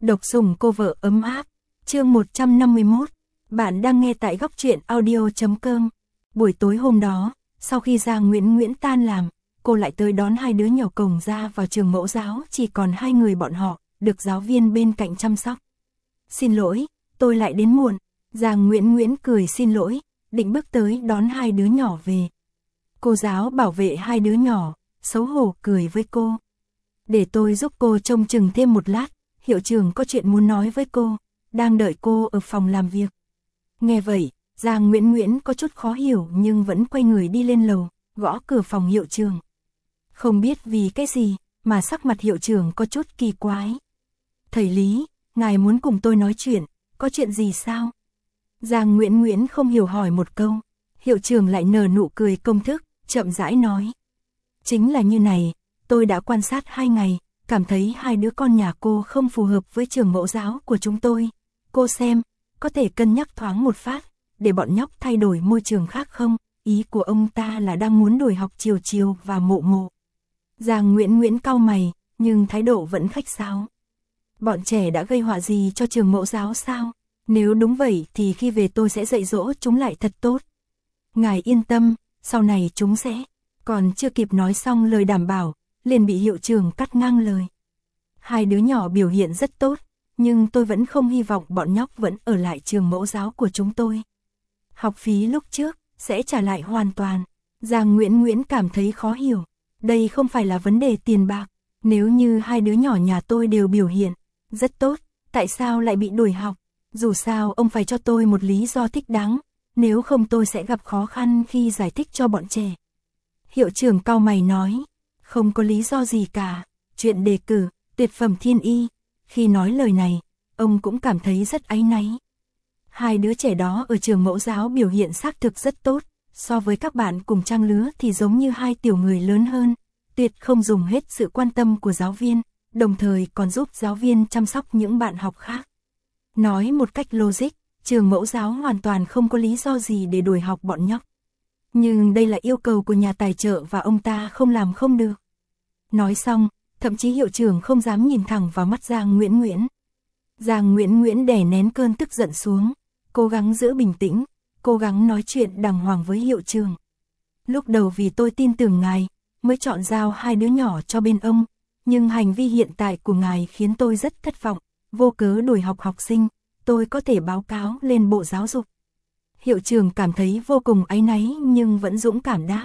Độc sủng cô vợ ấm áp. Chương 151. Bạn đang nghe tại góc truyện audio.com. Buổi tối hôm đó, sau khi Giang Nguyễn tan làm, cô lại tới đón hai đứa nhỏ cổng ra vào trường mẫu giáo, chỉ còn hai người bọn họ, được giáo viên bên cạnh chăm sóc. Xin lỗi, tôi lại đến muộn. Giang Nguyễn cười xin lỗi, định bước tới đón hai đứa nhỏ về. Cô giáo bảo vệ hai đứa nhỏ, xấu hổ cười với cô. Để tôi giúp cô trông chừng thêm một lát, hiệu trưởng có chuyện muốn nói với cô, đang đợi cô ở phòng làm việc. Nghe vậy, Giang Nguyễn có chút khó hiểu nhưng vẫn quay người đi lên lầu, gõ cửa phòng hiệu trưởng. Không biết vì cái gì, mà sắc mặt hiệu trưởng có chút kỳ quái. Thầy Lý, ngài muốn cùng tôi nói chuyện, có chuyện gì sao? Giang Nguyễn không hiểu hỏi một câu, hiệu trưởng lại nở nụ cười công thức, chậm rãi nói. Chính là như này, tôi đã quan sát 2 ngày, cảm thấy hai đứa con nhà cô không phù hợp với trường mẫu giáo của chúng tôi. Cô xem, có thể cân nhắc thoáng một phát, để bọn nhóc thay đổi môi trường khác không? Ý của ông ta là đang muốn đổi học Chiều và Mộ. Giang Nguyễn cau mày, nhưng thái độ vẫn khách sáo. Bọn trẻ đã gây họa gì cho trường mẫu giáo sao? Nếu đúng vậy thì khi về tôi sẽ dạy dỗ chúng lại thật tốt. Ngài yên tâm, sau này chúng sẽ... Còn chưa kịp nói xong lời đảm bảo, liền bị hiệu trưởng cắt ngang lời. Hai đứa nhỏ biểu hiện rất tốt, nhưng tôi vẫn không hy vọng bọn nhóc vẫn ở lại trường mẫu giáo của chúng tôi. Học phí lúc trước, sẽ trả lại hoàn toàn. Giang Nguyễn cảm thấy khó hiểu. Đây không phải là vấn đề tiền bạc. Nếu như hai đứa nhỏ nhà tôi đều biểu hiện rất tốt, tại sao lại bị đuổi học? Dù sao ông phải cho tôi một lý do thích đáng, nếu không tôi sẽ gặp khó khăn khi giải thích cho bọn trẻ. Hiệu trưởng cau mày nói, không có lý do gì cả, chuyện đề cử, tuyệt phẩm thiên y. Khi nói lời này, ông cũng cảm thấy rất áy náy. Hai đứa trẻ đó ở trường mẫu giáo biểu hiện xác thực rất tốt, so với các bạn cùng trang lứa thì giống như hai tiểu người lớn hơn, tuyệt không dùng hết sự quan tâm của giáo viên, đồng thời còn giúp giáo viên chăm sóc những bạn học khác. Nói một cách logic, trường mẫu giáo hoàn toàn không có lý do gì để đuổi học bọn nhóc. Nhưng đây là yêu cầu của nhà tài trợ và ông ta không làm không được. Nói xong, thậm chí hiệu trưởng không dám nhìn thẳng vào mắt Giang Nguyễn. Giang Nguyễn đè nén cơn tức giận xuống, cố gắng giữ bình tĩnh, cố gắng nói chuyện đàng hoàng với hiệu trưởng. Lúc đầu vì tôi tin tưởng ngài, mới chọn giao hai đứa nhỏ cho bên ông, nhưng hành vi hiện tại của ngài khiến tôi rất thất vọng, vô cớ đuổi học học sinh, tôi có thể báo cáo lên Bộ Giáo dục. Hiệu trưởng cảm thấy vô cùng áy náy nhưng vẫn dũng cảm đáp.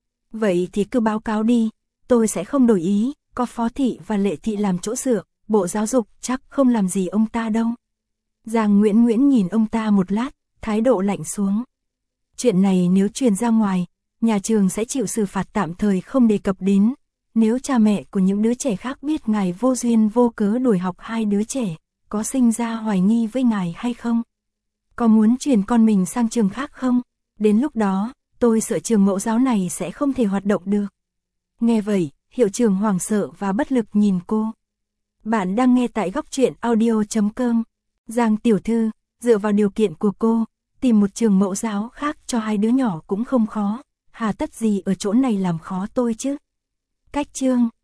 Vậy thì cứ báo cáo đi, tôi sẽ không đổi ý, có Phó Thị và Lệ Thị làm chỗ dựa, Bộ Giáo dục chắc không làm gì ông ta đâu. Giang Nguyễn nhìn ông ta một lát, thái độ lạnh xuống. Chuyện này nếu truyền ra ngoài, nhà trường sẽ chịu xử phạt tạm thời không đề cập đến. Nếu cha mẹ của những đứa trẻ khác biết ngài vô duyên vô cớ đuổi học hai đứa trẻ, có sinh ra hoài nghi với ngài hay không? Có muốn chuyển con mình sang trường khác không? Đến lúc đó, tôi sợ trường mẫu giáo này sẽ không thể hoạt động được. Nghe vậy, hiệu trưởng hoảng sợ và bất lực nhìn cô. Bạn đang nghe tại góc truyện audio.com. Giang tiểu thư, dựa vào điều kiện của cô, tìm một trường mẫu giáo khác cho hai đứa nhỏ cũng không khó. Hà tất gì ở chỗ này làm khó tôi chứ? Cách chương